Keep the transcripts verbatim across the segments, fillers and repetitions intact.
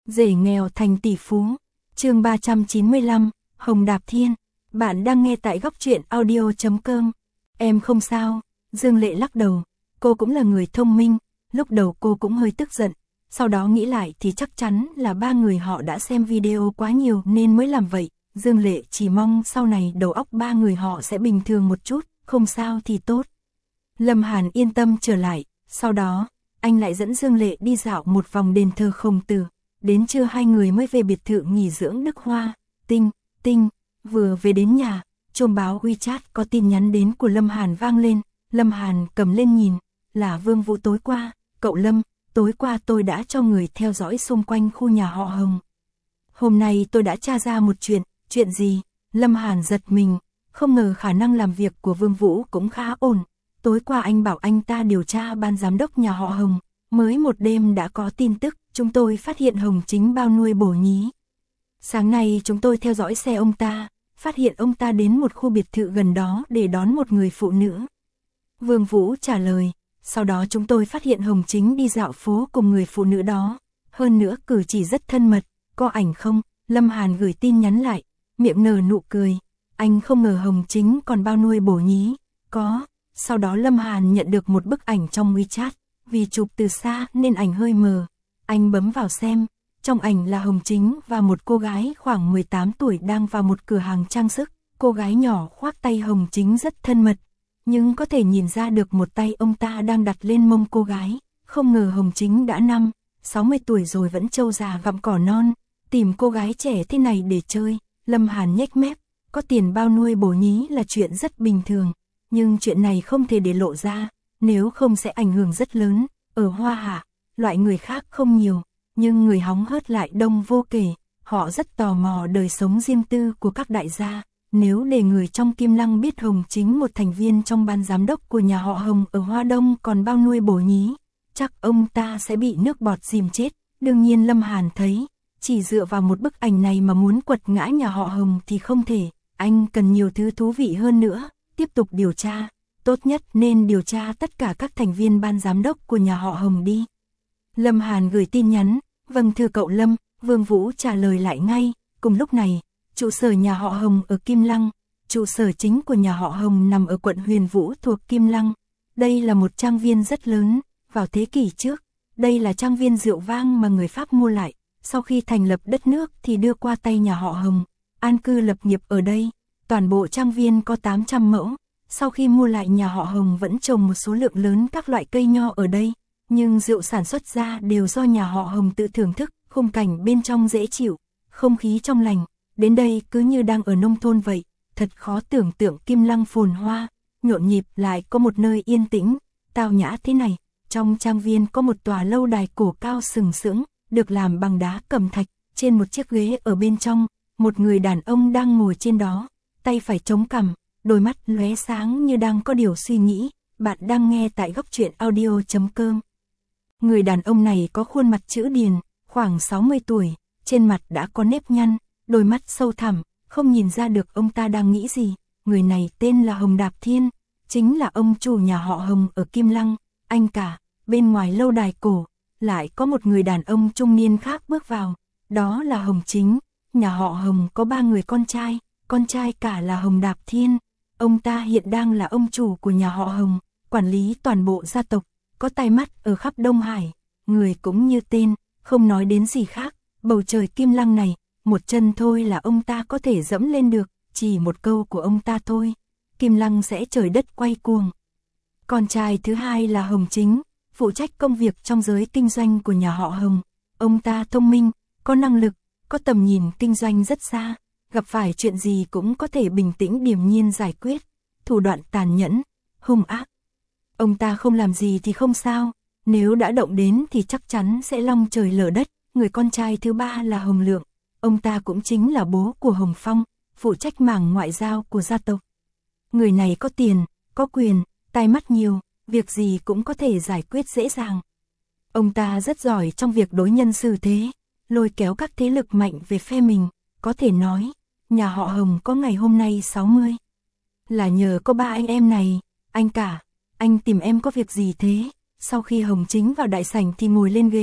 Rể nghèo thành tỷ phú. Chương ba trăm chín mươi lăm, Hồng Đạp Thiên. Bạn đang nghe tại góc truyện audio chấm com. Em không sao, Dương Lệ lắc đầu. Cô cũng là người thông minh, lúc đầu cô cũng hơi tức giận. Sau đó nghĩ lại thì chắc chắn là ba người họ đã xem video quá nhiều nên mới làm vậy. Dương Lệ chỉ mong sau này đầu óc ba người họ sẽ bình thường một chút, không sao thì tốt. Lâm Hàn yên tâm trở lại, sau đó, anh lại dẫn Dương Lệ đi dạo một vòng đền thờ Khổng Tử. Đến trưa hai người mới về biệt thự nghỉ dưỡng Đức Hoa. Tinh, tinh, vừa về đến nhà, chuông báo WeChat có tin nhắn đến của Lâm Hàn vang lên. Lâm Hàn cầm lên nhìn, là Vương Vũ tối qua. Cậu Lâm, tối qua tôi đã cho người theo dõi xung quanh khu nhà họ Hồng. Hôm nay tôi đã tra ra một chuyện. Chuyện gì? Lâm Hàn giật mình, không ngờ khả năng làm việc của Vương Vũ cũng khá ổn. Tối qua anh bảo anh ta điều tra ban giám đốc nhà họ Hồng, mới một đêm đã có tin tức, chúng tôi phát hiện Hồng Chính bao nuôi bổ nhí. Sáng nay chúng tôi theo dõi xe ông ta, phát hiện ông ta đến một khu biệt thự gần đó để đón một người phụ nữ. Vương Vũ trả lời, sau đó chúng tôi phát hiện Hồng Chính đi dạo phố cùng người phụ nữ đó, hơn nữa cử chỉ rất thân mật, có ảnh không? Lâm Hàn gửi tin nhắn lại, miệng nở nụ cười, anh không ngờ Hồng Chính còn bao nuôi bổ nhí, có. Sau đó Lâm Hàn nhận được một bức ảnh trong WeChat, vì chụp từ xa nên ảnh hơi mờ. Anh bấm vào xem, trong ảnh là Hồng Chính và một cô gái khoảng mười tám tuổi đang vào một cửa hàng trang sức. Cô gái nhỏ khoác tay Hồng Chính rất thân mật, nhưng có thể nhìn ra được một tay ông ta đang đặt lên mông cô gái. Không ngờ Hồng Chính đã năm, sáu mươi tuổi rồi vẫn trâu già gặm cỏ non, tìm cô gái trẻ thế này để chơi. Lâm Hàn nhếch mép, có tiền bao nuôi bổ nhí là chuyện rất bình thường. Nhưng chuyện này không thể để lộ ra, nếu không sẽ ảnh hưởng rất lớn. Ở Hoa Hạ, loại người khác không nhiều, nhưng người hóng hớt lại đông vô kể. Họ rất tò mò đời sống riêng tư của các đại gia. Nếu để người trong Kim Lăng biết Hồng Chính một thành viên trong ban giám đốc của nhà họ Hồng ở Hoa Đông còn bao nuôi bổ nhí, chắc ông ta sẽ bị nước bọt dìm chết. Đương nhiên Lâm Hàn thấy, chỉ dựa vào một bức ảnh này mà muốn quật ngã nhà họ Hồng thì không thể. Anh cần nhiều thứ thú vị hơn nữa. Tiếp tục điều tra, tốt nhất nên điều tra tất cả các thành viên ban giám đốc của nhà họ Hồng đi. Lâm Hàn gửi tin nhắn, vâng thưa cậu Lâm. Vương Vũ trả lời lại ngay. Cùng lúc này, trụ sở nhà họ Hồng ở Kim Lăng, trụ sở chính của nhà họ Hồng nằm ở quận Huyền Vũ thuộc Kim Lăng. Đây là một trang viên rất lớn, vào thế kỷ trước, đây là trang viên rượu vang mà người Pháp mua lại, sau khi thành lập đất nước thì đưa qua tay nhà họ Hồng, an cư lập nghiệp ở đây. Toàn bộ trang viên có tám trăm mẫu, sau khi mua lại nhà họ Hồng vẫn trồng một số lượng lớn các loại cây nho ở đây, nhưng rượu sản xuất ra đều do nhà họ Hồng tự thưởng thức, khung cảnh bên trong dễ chịu, không khí trong lành, đến đây cứ như đang ở nông thôn vậy, thật khó tưởng tượng Kim Lăng phồn hoa, nhộn nhịp lại có một nơi yên tĩnh, tao nhã thế này. Trong trang viên có một tòa lâu đài cổ cao sừng sững, được làm bằng đá cẩm thạch, trên một chiếc ghế ở bên trong, một người đàn ông đang ngồi trên đó. Tay phải chống cằm, đôi mắt lóe sáng như đang có điều suy nghĩ. Bạn đang nghe tại góc truyện audio chấm com. Người đàn ông này có khuôn mặt chữ điền, khoảng sáu mươi tuổi, trên mặt đã có nếp nhăn, đôi mắt sâu thẳm, không nhìn ra được ông ta đang nghĩ gì. Người này tên là Hồng Đạp Thiên, chính là ông chủ nhà họ Hồng ở Kim Lăng. Anh cả, bên ngoài lâu đài cổ, lại có một người đàn ông trung niên khác bước vào, đó là Hồng Chính. Nhà họ Hồng có ba người con trai. Con trai cả là Hồng Đạp Thiên, ông ta hiện đang là ông chủ của nhà họ Hồng, quản lý toàn bộ gia tộc, có tai mắt ở khắp Đông Hải, người cũng như tên, không nói đến gì khác, bầu trời Kim Lăng này, một chân thôi là ông ta có thể dẫm lên được, chỉ một câu của ông ta thôi, Kim Lăng sẽ trời đất quay cuồng. Con trai thứ hai là Hồng Chính, phụ trách công việc trong giới kinh doanh của nhà họ Hồng, ông ta thông minh, có năng lực, có tầm nhìn kinh doanh rất xa. Gặp phải chuyện gì cũng có thể bình tĩnh điềm nhiên giải quyết, thủ đoạn tàn nhẫn, hung ác. Ông ta không làm gì thì không sao, nếu đã động đến thì chắc chắn sẽ long trời lở đất. Người con trai thứ ba là Hồng Lượng, ông ta cũng chính là bố của Hồng Phong, phụ trách mảng ngoại giao của gia tộc. Người này có tiền, có quyền, tai mắt nhiều, việc gì cũng có thể giải quyết dễ dàng. Ông ta rất giỏi trong việc đối nhân xử thế, lôi kéo các thế lực mạnh về phe mình, có thể nói. Nhà họ Hồng có ngày hôm nay sáu mươi. Là nhờ có ba anh em này. Anh cả, anh tìm em có việc gì thế? Sau khi Hồng Chính vào đại sảnh thì ngồi lên ghế,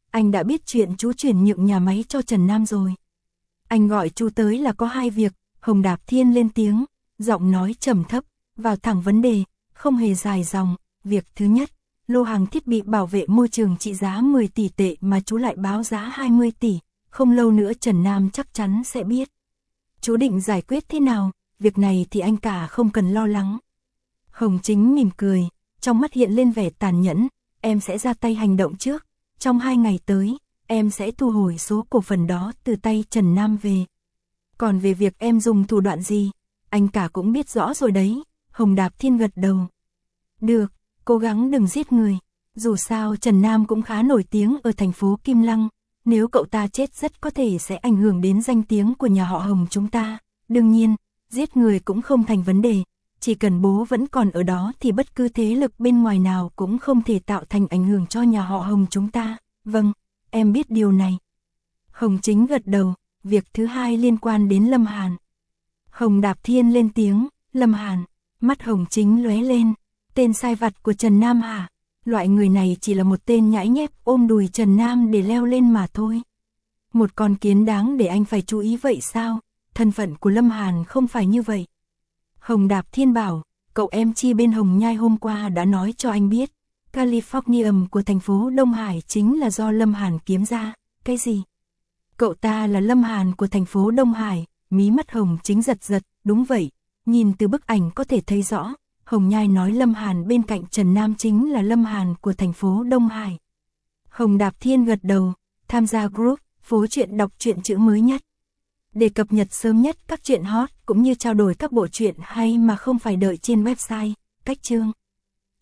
anh đã biết chuyện chú chuyển nhượng nhà máy cho Trần Nam rồi. Anh gọi chú tới là có hai việc, Hồng Đạp Thiên lên tiếng, giọng nói trầm thấp, vào thẳng vấn đề, không hề dài dòng. Việc thứ nhất, lô hàng thiết bị bảo vệ môi trường trị giá mười tỷ tệ mà chú lại báo giá hai mươi tỷ, không lâu nữa Trần Nam chắc chắn sẽ biết. Chú định giải quyết thế nào, việc này thì anh cả không cần lo lắng. Hồng Chính mỉm cười, trong mắt hiện lên vẻ tàn nhẫn, em sẽ ra tay hành động trước, trong hai ngày tới, em sẽ thu hồi số cổ phần đó từ tay Trần Nam về. Còn về việc em dùng thủ đoạn gì, anh cả cũng biết rõ rồi đấy, Hồng Đạp Thiên gật đầu. Được, cố gắng đừng giết người, dù sao Trần Nam cũng khá nổi tiếng ở thành phố Kim Lăng, nếu cậu ta chết rất có thể sẽ ảnh hưởng đến danh tiếng của nhà họ Hồng chúng ta. Đương nhiên, giết người cũng không thành vấn đề, chỉ cần bố vẫn còn ở đó thì bất cứ thế lực bên ngoài nào cũng không thể tạo thành ảnh hưởng cho nhà họ Hồng chúng ta. Vâng, em biết điều này. Hồng Chính gật đầu. Việc thứ hai liên quan đến Lâm Hàn. Hồng Đạp Thiên lên tiếng, Lâm Hàn, mắt Hồng Chính lóe lên, tên sai vặt của Trần Nam hả? Loại người này chỉ là một tên nhãi nhép ôm đùi Trần Nam để leo lên mà thôi. Một con kiến đáng để anh phải chú ý vậy sao? Thân phận của Lâm Hàn không phải như vậy. Hồng Đạp Thiên bảo, cậu em Chi bên Hồng Nhai hôm qua đã nói cho anh biết, Californium của thành phố Đông Hải chính là do Lâm Hàn kiếm ra. Cái gì? Cậu ta là Lâm Hàn của thành phố Đông Hải, mí mắt Hồng Chính giật giật, đúng vậy, nhìn từ bức ảnh có thể thấy rõ, Hồng Nhai nói Lâm Hàn bên cạnh Trần Nam chính là Lâm Hàn của thành phố Đông Hải. Hồng Đạp Thiên gật đầu, tham gia group, phố truyện đọc truyện chữ mới nhất. Để cập nhật sớm nhất các truyện hot cũng như trao đổi các bộ truyện hay mà không phải đợi trên website, cách chương.